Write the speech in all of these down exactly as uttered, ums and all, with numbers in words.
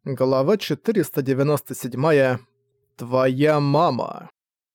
Глава четыреста девяносто семь. Твоя мама.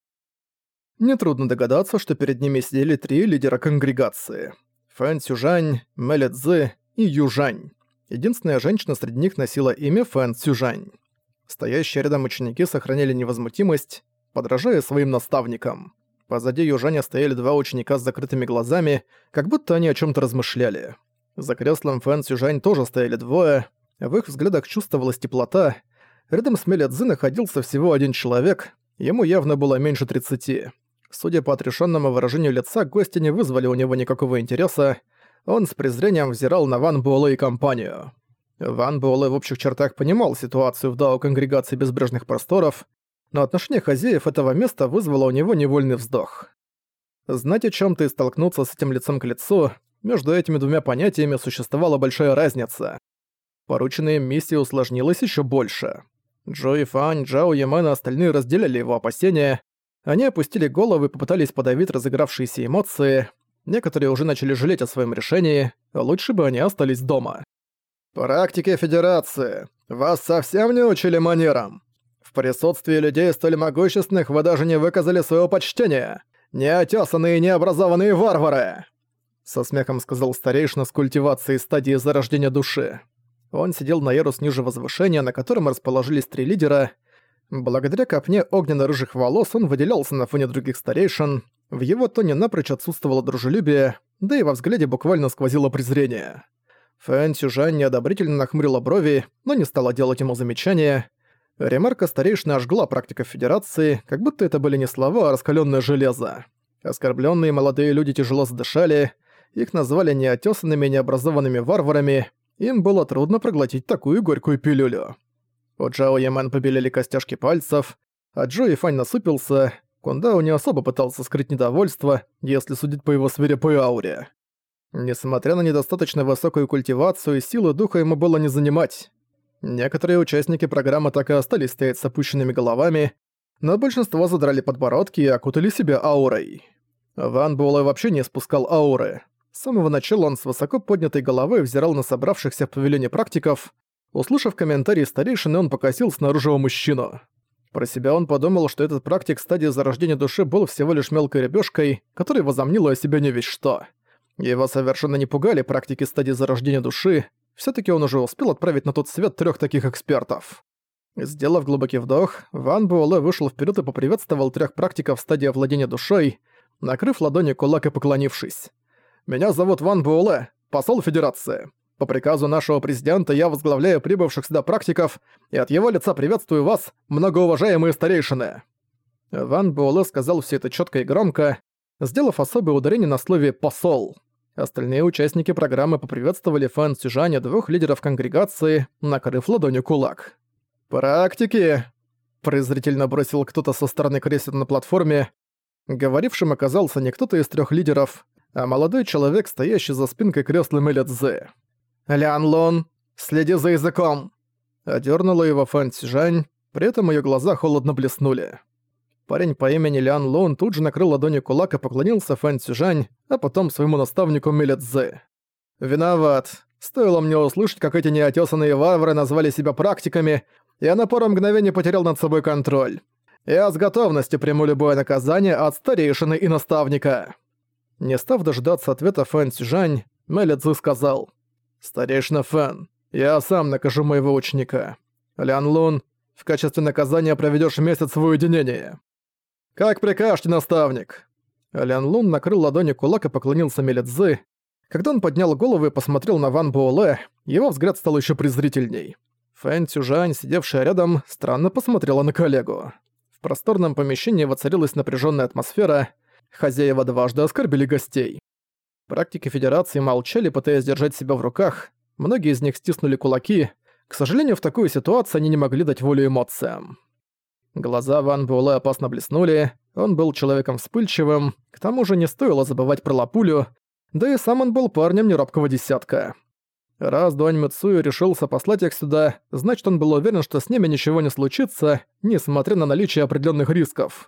Нетрудно догадаться, что перед ними сидели три лидера конгрегации. Фэн Цюжань, Мэле Цзы и Южань. Единственная женщина среди них носила имя Фэн Цюжань. Стоящие рядом ученики сохраняли невозмутимость, подражая своим наставникам. Позади Южаня стояли два ученика с закрытыми глазами, как будто они о чем то размышляли. За креслом Фэн Цюжань тоже стояли двое. В их взглядах чувствовалась теплота. Рядом с Мэле Цзы находился всего один человек, ему явно было меньше тридцати. Судя по отрешенному выражению лица, гости не вызвали у него никакого интереса. Он с презрением взирал на Ван Буэлэ и компанию. Ван Буэлэ в общих чертах понимал ситуацию в дао конгрегации Безбрежных Просторов, но отношение хозяев этого места вызвало у него невольный вздох. Знать о чем-то и столкнуться с этим лицом к лицу, между этими двумя понятиями существовала большая разница. Порученная им миссия усложнилась еще больше. Джои Фань, Джао Ямен и остальные разделяли его опасения. Они опустили головы и попытались подавить разыгравшиеся эмоции. Некоторые уже начали жалеть о своем решении, а лучше бы они остались дома. «Практики Федерации, вас совсем не учили манерам? В присутствии людей столь могущественных вы даже не выказали своего почтения. Неотесанные и необразованные варвары!» Со смехом сказал старейшина с культивацией стадии зарождения души. Он сидел на ярус ниже возвышения, на котором расположились три лидера. Благодаря копне огненно-рыжих волос он выделялся на фоне других старейшин. В его тоне напрочь отсутствовало дружелюбие, да и во взгляде буквально сквозило презрение. Фэн Цюжань неодобрительно нахмурила брови, но не стала делать ему замечания. Ремарка старейшины ожгла практиков Федерации, как будто это были не слова, а раскалённое железо. Оскорблённые молодые люди тяжело задышали, их назвали неотесанными и необразованными варварами. Им было трудно проглотить такую горькую пилюлю. У Джао Ямен побелели костяшки пальцев, а Джои Фань насупился. Кундао не особо пытался скрыть недовольство, если судить по его свирепой ауре. Несмотря на недостаточно высокую культивацию, силы духа ему было не занимать. Некоторые участники программы так и остались стоять с опущенными головами, но большинство задрали подбородки и окутали себя аурой. Ван Буэлэ вообще не спускал ауры. С самого начала он с высоко поднятой головой взирал на собравшихся в павильоне практиков. Услышав комментарии старейшины, он покосился на рыжего мужчину. Про себя он подумал, что этот практик стадии зарождения души был всего лишь мелкой рыбёшкой, которая возомнила о себе не весь что. Его совершенно не пугали практики стадии зарождения души, всё-таки он уже успел отправить на тот свет трёх таких экспертов. Сделав глубокий вдох, Ван Буэлэ вышел вперёд и поприветствовал трёх практиков стадии овладения душой, накрыв ладонью кулак и поклонившись. «Меня зовут Ван Буэлэ, посол Федерации. По приказу нашего президента я возглавляю прибывших сюда практиков, и от его лица приветствую вас, многоуважаемые старейшины». Ван Буэлэ сказал все это чётко и громко, сделав особое ударение на слове «посол». Остальные участники программы поприветствовали Фэн Цюжаня, двух лидеров конгрегации, накрыв ладонью кулак. «Практики!» – презрительно бросил кто-то со стороны кресел на платформе. Говорившим оказался не кто-то из трёх лидеров, а молодой человек, стоящий за спинкой кресла Мэле Цзы. «Лян Лун, следи за языком!» Одёрнула его Фэн Цюжань, при этом её глаза холодно блеснули. Парень по имени Лян Лун тут же накрыл ладонью кулак и поклонился Фэн Цюжань, а потом своему наставнику Мэле Цзы. «Виноват. Стоило мне услышать, как эти неотесанные варвары назвали себя практиками, я на пару мгновений потерял над собой контроль. Я с готовностью приму любое наказание от старейшины и наставника». Не став дожидаться ответа Фэн Цюжань, Мэле Цзы сказал: «Старейшина Фэн, я сам накажу моего ученика. Лян Лун, в качестве наказания проведёшь месяц в уединении». «Как прикажете, наставник?» Лян Лун накрыл ладонью кулак и поклонился Мэле Цзы. Когда он поднял голову и посмотрел на Ван Буэлэ, его взгляд стал ещё презрительней. Фэн Цюжань, сидевшая рядом, странно посмотрела на коллегу. В просторном помещении воцарилась напряжённая атмосфера. Хозяева дважды оскорбили гостей. Практики Федерации молчали, пытаясь держать себя в руках. Многие из них стиснули кулаки. К сожалению, в такой ситуации они не могли дать волю эмоциям. Глаза Ван Буэлэ опасно блеснули. Он был человеком вспыльчивым. К тому же не стоило забывать про Лапулю. Да и сам он был парнем неробкого десятка. Раз Дуань Мицую решился послать их сюда, значит, он был уверен, что с ними ничего не случится, несмотря на наличие определенных рисков.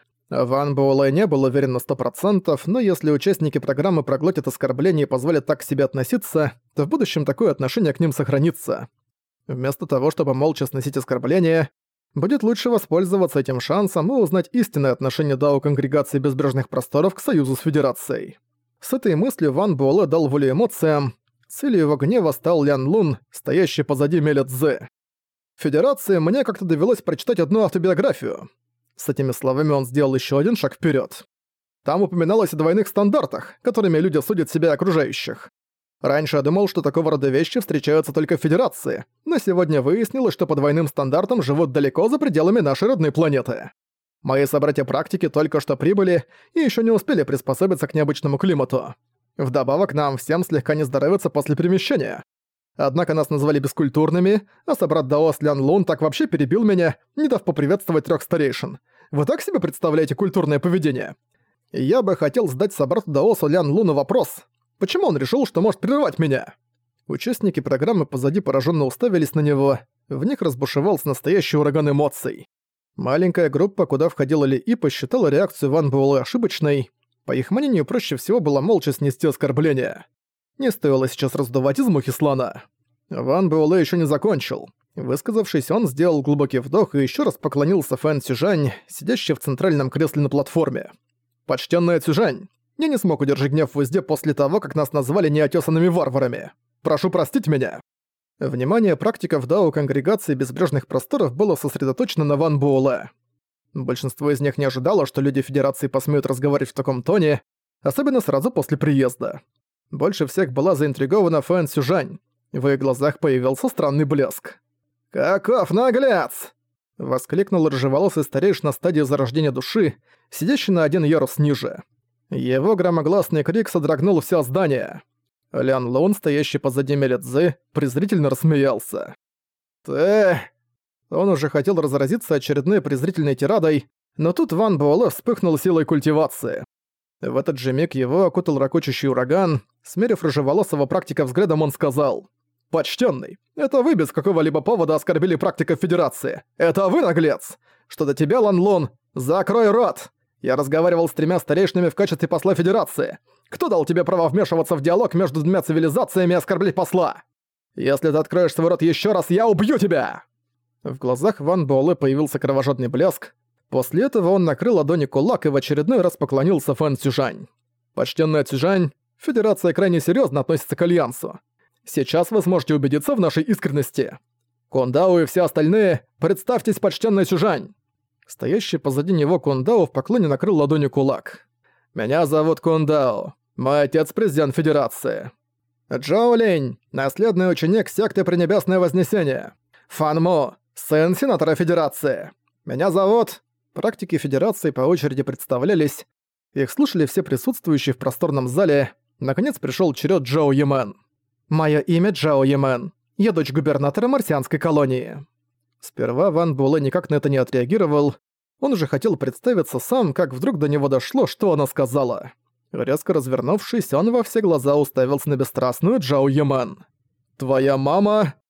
Ван Буэлэ не был уверен на сто процентов, но если участники программы проглотят оскорбления и позволят так к себе относиться, то в будущем такое отношение к ним сохранится. Вместо того, чтобы молча сносить оскорбления, будет лучше воспользоваться этим шансом и узнать истинное отношение Дао Конгрегации Безбрежных Просторов к союзу с Федерацией. С этой мыслью Ван Буэлэ дал волю эмоциям. Целью его гнева стал Лян Лун, стоящий позади Меля Цзэ. «Федерации мне как-то довелось прочитать одну автобиографию». С этими словами он сделал еще один шаг вперед. Там упоминалось о двойных стандартах, которыми люди судят себя и окружающих. Раньше я думал, что такого рода вещи встречаются только в Федерации, но сегодня выяснилось, что по двойным стандартам живут далеко за пределами нашей родной планеты. Мои собратья-практики только что прибыли и еще не успели приспособиться к необычному климату. Вдобавок нам всем слегка не здоровится после перемещения. Однако нас назвали бескультурными, а собрат Даос Лян Лун так вообще перебил меня, не дав поприветствовать трех старейшин. Вы так себе представляете культурное поведение? Я бы хотел задать собрату Даосу Лян Луну вопрос. Почему он решил, что может прервать меня? Участники программы позади пораженно уставились на него. В них разбушевался настоящий ураган эмоций. Маленькая группа, куда входила Ли И, посчитала реакцию Ван Буэлэ ошибочной. По их мнению, проще всего было молча снести оскорбление. Не стоило сейчас раздувать из мухи слона. Ван Буэлэ еще не закончил. Высказавшись, он сделал глубокий вдох и еще раз поклонился Фэн Цюжань, сидящей в центральном кресле на платформе. «Почтенная Цюжань, я не смог удержать гнев в узде после того, как нас назвали неотесанными варварами. Прошу простить меня». Внимание практиков Дао Конгрегации Безбрежных Просторов было сосредоточено на Ван Буэлэ. Большинство из них не ожидало, что люди Федерации посмеют разговаривать в таком тоне, особенно сразу после приезда. Больше всех была заинтригована Фэн Цюжань. В ее глазах появился странный блеск. «Каков наглец!» — воскликнул рыжеволосый старейшина стадии зарождения души, сидящий на один ярус ниже. Его громогласный крик содрогнул все здание. Лян Лун, стоящий позади Меля Цзэ, презрительно рассмеялся. «Ты...» Он уже хотел разразиться очередной презрительной тирадой, но тут Ван Буэлэ вспыхнул силой культивации. В этот же миг его окутал ракочущий ураган. Смерив рыжеволосого практика взглядом, он сказал: «Почтенный, это вы без какого-либо повода оскорбили практика Федерации. Это вы, наглец! Что до тебя, Лан Лун, закрой рот! Я разговаривал с тремя старейшинами в качестве посла Федерации. Кто дал тебе право вмешиваться в диалог между двумя цивилизациями и оскорблять посла? Если ты откроешь свой рот еще раз, я убью тебя!» В глазах Ван Буэлэ появился кровожадный блеск. После этого он накрыл ладони кулак и в очередной раз поклонился Фэн Цюжань. «Почтенная Цюжань, Федерация крайне серьезно относится к Альянсу. Сейчас вы сможете убедиться в нашей искренности. Кундао и все остальные, представьтесь, почтенная Цюжань!» Стоящий позади него Кундао в поклоне накрыл ладонью кулак. «Меня зовут Кундао. Мой отец президент Федерации. Джоу Линь, наследный ученик секты Пренебесное Вознесение. Фан Мо, сын сенатора Федерации. Меня зовут...» Практики Федерации по очереди представлялись. Их слушали все присутствующие в просторном зале. Наконец пришел черед Джао Йемен. «Мое имя Джао Йемен. Я дочь губернатора марсианской колонии». Сперва Ван Буэлэ никак на это не отреагировал. Он уже хотел представиться сам, как вдруг до него дошло, что она сказала. Резко развернувшись, он во все глаза уставился на бесстрастную Джао Йемен. «Твоя мама...»